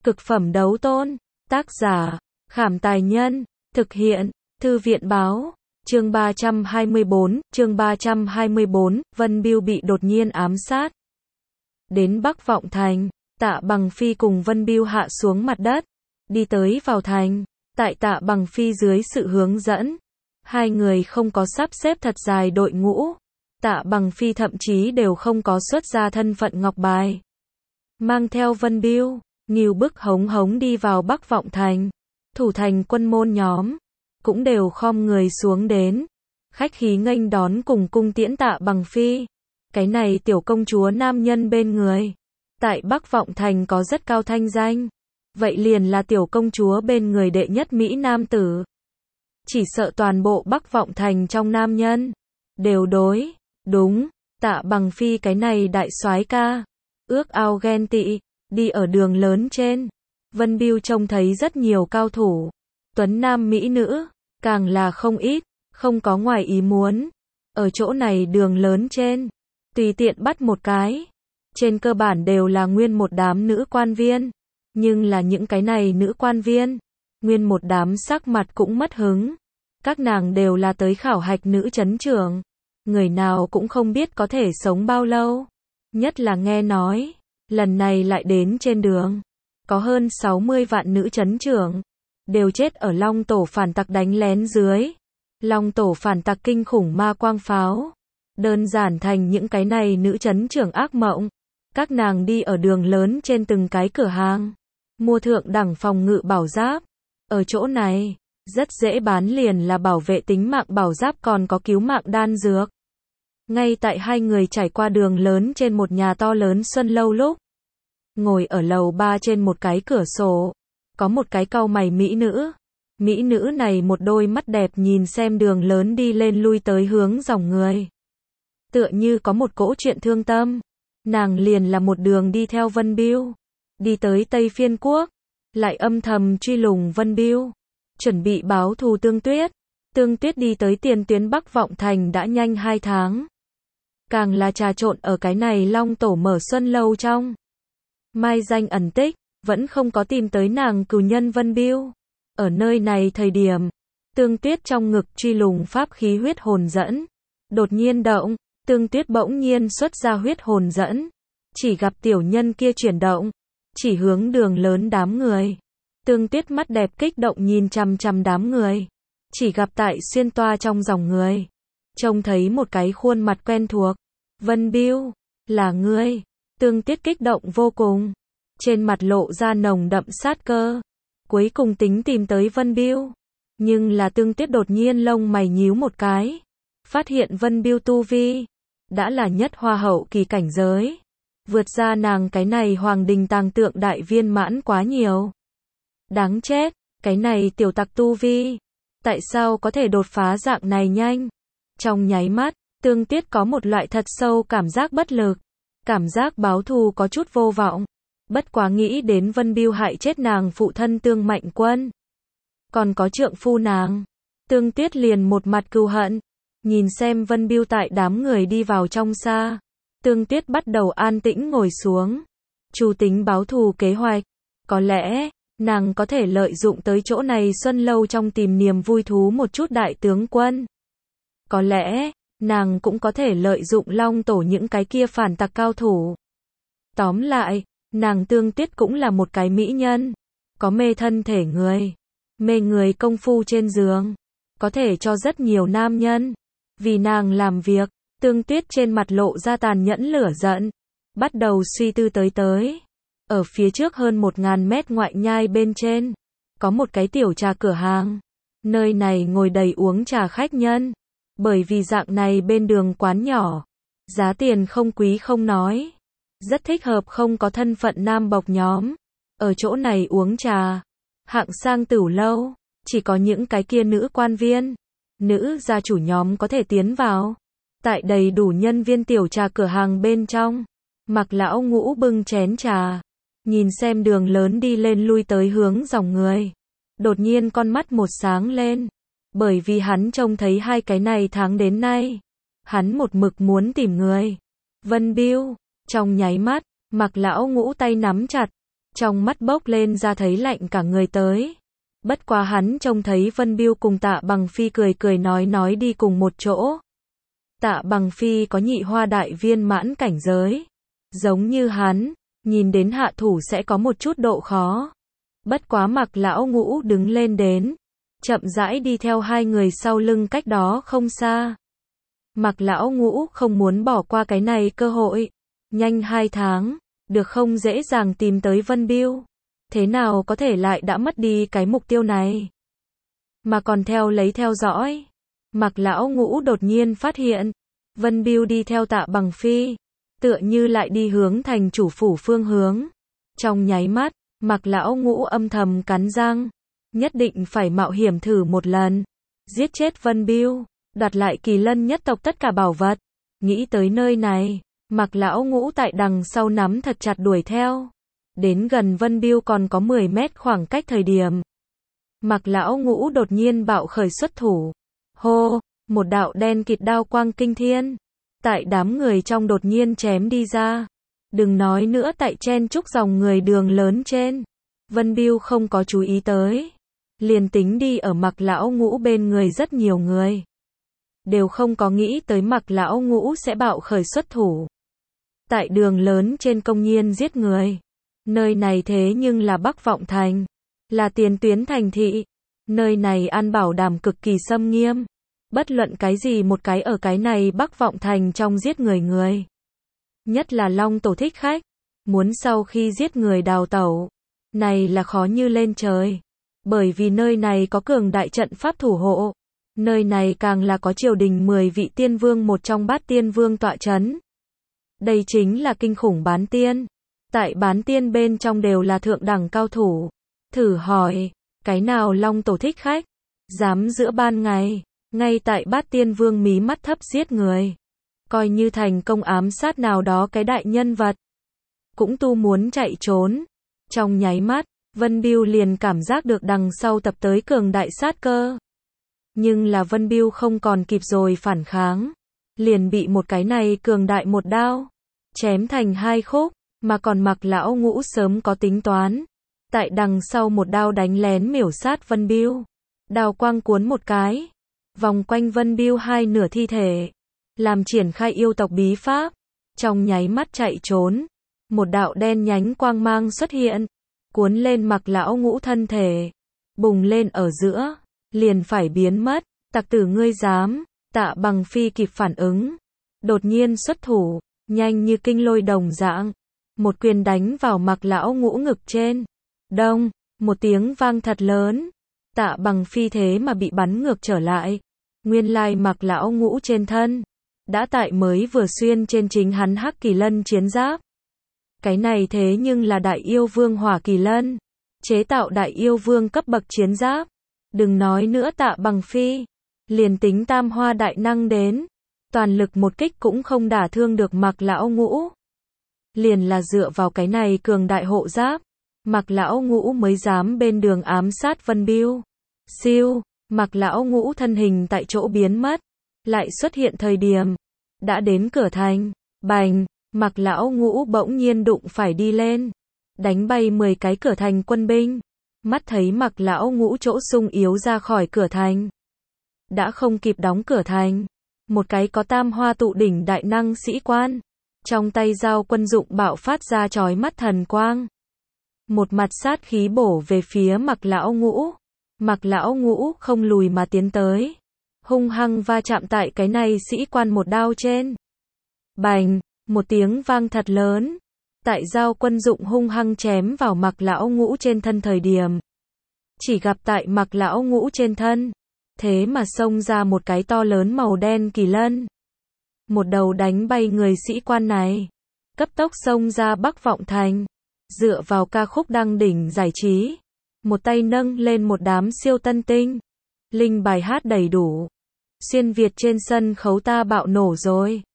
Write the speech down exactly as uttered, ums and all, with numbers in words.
Cực phẩm đấu tôn. Tác giả, Khảm Tài Nhân. Thực hiện, Thư viện Báo. Chương ba trăm hai mươi bốn, chương ba trăm hai mươi bốn, Vân Bưu bị đột nhiên ám sát. Đến Bắc Vọng Thành, Tạ Bằng Phi cùng Vân Bưu hạ xuống mặt đất, đi tới vào thành. Tại Tạ Bằng Phi dưới sự hướng dẫn, hai người không có sắp xếp thật dài đội ngũ. Tạ Bằng Phi thậm chí đều không có xuất ra thân phận ngọc bài. Mang theo Vân Bưu, nghìu bức hống hống đi vào Bắc Vọng Thành. Thủ thành quân môn nhóm cũng đều khom người xuống đến, khách khí nghênh đón cùng cung tiễn Tạ Bằng Phi. Cái này tiểu công chúa nam nhân bên người, tại Bắc Vọng Thành có rất cao thanh danh. Vậy liền là tiểu công chúa bên người đệ nhất Mỹ nam tử. Chỉ sợ toàn bộ Bắc Vọng Thành trong nam nhân đều đối, đúng, Tạ Bằng Phi cái này đại soái ca, ước ao ghen tị. Đi ở đường lớn trên, Vân Bưu trông thấy rất nhiều cao thủ, tuấn nam mỹ nữ, càng là không ít, không có ngoài ý muốn. Ở chỗ này đường lớn trên, tùy tiện bắt một cái, trên cơ bản đều là nguyên một đám nữ quan viên. Nhưng là những cái này nữ quan viên, nguyên một đám sắc mặt cũng mất hứng. Các nàng đều là tới khảo hạch nữ trấn trưởng, người nào cũng không biết có thể sống bao lâu. Nhất là nghe nói, lần này lại đến trên đường, có hơn sáu mươi vạn nữ trấn trưởng, đều chết ở Long Tổ phản tặc đánh lén dưới. Long Tổ phản tặc kinh khủng ma quang pháo, đơn giản thành những cái này nữ trấn trưởng ác mộng. Các nàng đi ở đường lớn trên từng cái cửa hàng, mua thượng đẳng phòng ngự bảo giáp. Ở chỗ này, rất dễ bán liền là bảo vệ tính mạng bảo giáp còn có cứu mạng đan dược. Ngay tại hai người trải qua đường lớn trên một nhà to lớn xuân lâu lúc, ngồi ở lầu ba trên một cái cửa sổ, có một cái cau mày mỹ nữ. Mỹ nữ này một đôi mắt đẹp nhìn xem đường lớn đi lên lui tới hướng dòng người. Tựa như có một cỗ chuyện thương tâm. Nàng liền là một đường đi theo Vân Bưu, đi tới Tây Phiên Quốc, lại âm thầm truy lùng Vân Bưu, chuẩn bị báo thù Tương Tuyết. Tương Tuyết đi tới tiền tuyến Bắc Vọng Thành đã nhanh hai tháng. Càng là trà trộn ở cái này Long Tổ mở xuân lâu trong. Mai danh ẩn tích, vẫn không có tìm tới nàng cừu nhân Vân Bưu. Ở nơi này thời điểm, Tương Tuyết trong ngực truy lùng pháp khí huyết hồn dẫn. Đột nhiên động, Tương Tuyết bỗng nhiên xuất ra huyết hồn dẫn. Chỉ gặp tiểu nhân kia chuyển động, chỉ hướng đường lớn đám người. Tương Tuyết mắt đẹp kích động nhìn chằm chằm đám người. Chỉ gặp tại xuyên toa trong dòng người, trông thấy một cái khuôn mặt quen thuộc. Vân Bưu, là ngươi. Tương Tuyết kích động vô cùng, trên mặt lộ ra nồng đậm sát cơ. Cuối cùng tính tìm tới Vân Bưu. Nhưng là Tương Tuyết đột nhiên lông mày nhíu một cái, phát hiện Vân Bưu tu vi đã là nhất hoa hậu kỳ cảnh giới, vượt ra nàng cái này hoàng đình tàng tượng đại viên mãn quá nhiều. Đáng chết, cái này tiểu tặc tu vi, tại sao có thể đột phá dạng này nhanh? Trong nháy mắt, Tương Tuyết có một loại thật sâu cảm giác bất lực, cảm giác báo thù có chút vô vọng. Bất quá nghĩ đến Vân Bưu hại chết nàng phụ thân Tương Mạnh Quân, còn có trượng phu nàng, Tương Tuyết liền một mặt cừu hận. Nhìn xem Vân Bưu tại đám người đi vào trong xa, Tương Tuyết bắt đầu an tĩnh ngồi xuống, chủ tính báo thù kế hoạch. Có lẽ, nàng có thể lợi dụng tới chỗ này xuân lâu trong tìm niềm vui thú một chút đại tướng quân. Có lẽ, nàng cũng có thể lợi dụng Long Tổ những cái kia phản tặc cao thủ. Tóm lại, nàng Tương Tuyết cũng là một cái mỹ nhân, có mê thân thể người, mê người công phu trên giường, có thể cho rất nhiều nam nhân vì nàng làm việc. Tương Tuyết trên mặt lộ ra tàn nhẫn lửa giận, bắt đầu suy tư tới tới. Ở phía trước hơn một ngàn mét ngoại nhai bên trên, có một cái tiểu trà cửa hàng. Nơi này ngồi đầy uống trà khách nhân. Bởi vì dạng này bên đường quán nhỏ, giá tiền không quý không nói, rất thích hợp không có thân phận nam bộc nhóm. Ở chỗ này uống trà, hạng sang tửu lâu, chỉ có những cái kia nữ quan viên, nữ gia chủ nhóm có thể tiến vào. Tại đầy đủ nhân viên tiểu trà cửa hàng bên trong, Mặc lão ngũ bưng chén trà, nhìn xem đường lớn đi lên lui tới hướng dòng người. Đột nhiên con mắt một sáng lên, bởi vì hắn trông thấy hai cái này tháng đến nay, hắn một mực muốn tìm người. Vân Bưu, trong nháy mắt, Mặc lão ngũ tay nắm chặt, trong mắt bốc lên ra thấy lạnh cả người tới. Bất quá hắn trông thấy Vân Biêu cùng Tạ Bằng Phi cười cười nói nói đi cùng một chỗ. Tạ Bằng Phi có nhị hoa đại viên mãn cảnh giới. Giống như hắn, nhìn đến hạ thủ sẽ có một chút độ khó. Bất quá Mạc Lão Ngũ đứng lên đến, chậm rãi đi theo hai người sau lưng cách đó không xa. Mạc Lão Ngũ không muốn bỏ qua cái này cơ hội. Nhanh hai tháng, được không dễ dàng tìm tới Vân Biêu. Thế nào có thể lại đã mất đi cái mục tiêu này? Mà còn theo lấy theo dõi. Mạc Lão Ngũ đột nhiên phát hiện, Vân Biêu đi theo Tạ Bằng Phi, tựa như lại đi hướng thành chủ phủ phương hướng. Trong nháy mắt, Mạc Lão Ngũ âm thầm cắn răng, nhất định phải mạo hiểm thử một lần, giết chết Vân Biêu, đoạt lại Kỳ Lân nhất tộc tất cả bảo vật. Nghĩ tới nơi này, Mạc Lão Ngũ tại đằng sau nắm thật chặt đuổi theo. Đến gần Vân Biêu còn có mười mét khoảng cách thời điểm, Mạc Lão Ngũ đột nhiên bạo khởi xuất thủ. Hô, một đạo đen kịt đao quang kinh thiên, tại đám người trong đột nhiên chém đi ra. Đừng nói nữa tại chen chúc dòng người đường lớn trên, Vân Biêu không có chú ý tới. Liền tính đi ở Mạc Lão Ngũ bên người rất nhiều người, đều không có nghĩ tới Mạc Lão Ngũ sẽ bạo khởi xuất thủ. Tại đường lớn trên công nhiên giết người. Nơi này thế nhưng là Bắc Vọng Thành, là tiền tuyến thành thị. Nơi này an bảo đảm cực kỳ xâm nghiêm. Bất luận cái gì một cái ở cái này Bắc Vọng Thành trong giết người người. Nhất là Long Tổ thích khách. Muốn sau khi giết người đào tẩu. Này là khó như lên trời. Bởi vì nơi này có cường đại trận pháp thủ hộ. Nơi này càng là có triều đình mười vị tiên vương một trong bát tiên vương tọa chấn. Đây chính là kinh khủng bán tiên. Tại bán tiên bên trong đều là thượng đẳng cao thủ. Thử hỏi, cái nào Long Tổ thích khách, dám giữa ban ngày, ngay tại bát tiên vương mí mắt thấp giết người. Coi như thành công ám sát nào đó cái đại nhân vật, cũng tu muốn chạy trốn. Trong nháy mắt, Vân Biêu liền cảm giác được đằng sau tập tới cường đại sát cơ. Nhưng là Vân Biêu không còn kịp rồi phản kháng. Liền bị một cái này cường đại một đao chém thành hai khúc. Mà còn Mạc Lão Ngũ sớm có tính toán. Tại đằng sau một đao đánh lén miểu sát Vân Biêu. Đao quang cuốn một cái, vòng quanh Vân Biêu hai nửa thi thể, làm triển khai yêu tộc bí pháp. Trong nháy mắt chạy trốn, một đạo đen nhánh quang mang xuất hiện, cuốn lên Mạc Lão Ngũ thân thể, bùng lên ở giữa, liền phải biến mất. Tặc tử ngươi dám? Tạ Bằng Phi kịp phản ứng, đột nhiên xuất thủ, nhanh như kinh lôi đồng dạng, một quyền đánh vào Mạc Lão Ngũ ngực trên. Đông, một tiếng vang thật lớn. Tạ Bằng Phi thế mà bị bắn ngược trở lại. Nguyên lai Mạc Lão Ngũ trên thân đã tại mới vừa xuyên trên chính hắn Hắc Kỳ Lân chiến giáp. Cái này thế nhưng là Đại Yêu Vương Hỏa Kỳ Lân, chế tạo Đại Yêu Vương cấp bậc chiến giáp. Đừng nói nữa Tạ Bằng Phi, liền tính tam hoa đại năng đến, toàn lực một kích cũng không đả thương được Mạc Lão Ngũ. Liền là dựa vào cái này cường đại hộ giáp, Mạc Lão Ngũ mới dám bên đường ám sát Vân Biêu. Siêu, Mạc Lão Ngũ thân hình tại chỗ biến mất, lại xuất hiện thời điểm đã đến cửa thành. Bành, Mạc Lão Ngũ bỗng nhiên đụng phải đi lên, đánh bay mười cái cửa thành quân binh. Mắt thấy Mạc Lão Ngũ chỗ sung yếu ra khỏi cửa thành, đã không kịp đóng cửa thành, một cái có tam hoa tụ đỉnh đại năng sĩ quan, trong tay dao quân dụng bạo phát ra chói mắt thần quang. Một mặt sát khí bổ về phía Mạc Lão Ngũ. Mạc Lão Ngũ không lùi mà tiến tới, hung hăng va chạm tại cái này sĩ quan một đao trên. Bành, một tiếng vang thật lớn. Tại dao quân dụng hung hăng chém vào Mạc Lão Ngũ trên thân thời điểm, chỉ gặp tại Mạc Lão Ngũ trên thân, thế mà xông ra một cái to lớn màu đen kỳ lân. Một đầu đánh bay người sĩ quan này, cấp tốc xông ra Bắc Vọng Thành, dựa vào ca khúc đăng đỉnh giải trí, một tay nâng lên một đám siêu tân tinh, linh bài hát đầy đủ. Xuyên Việt trên sân khấu ta bạo nổ rồi.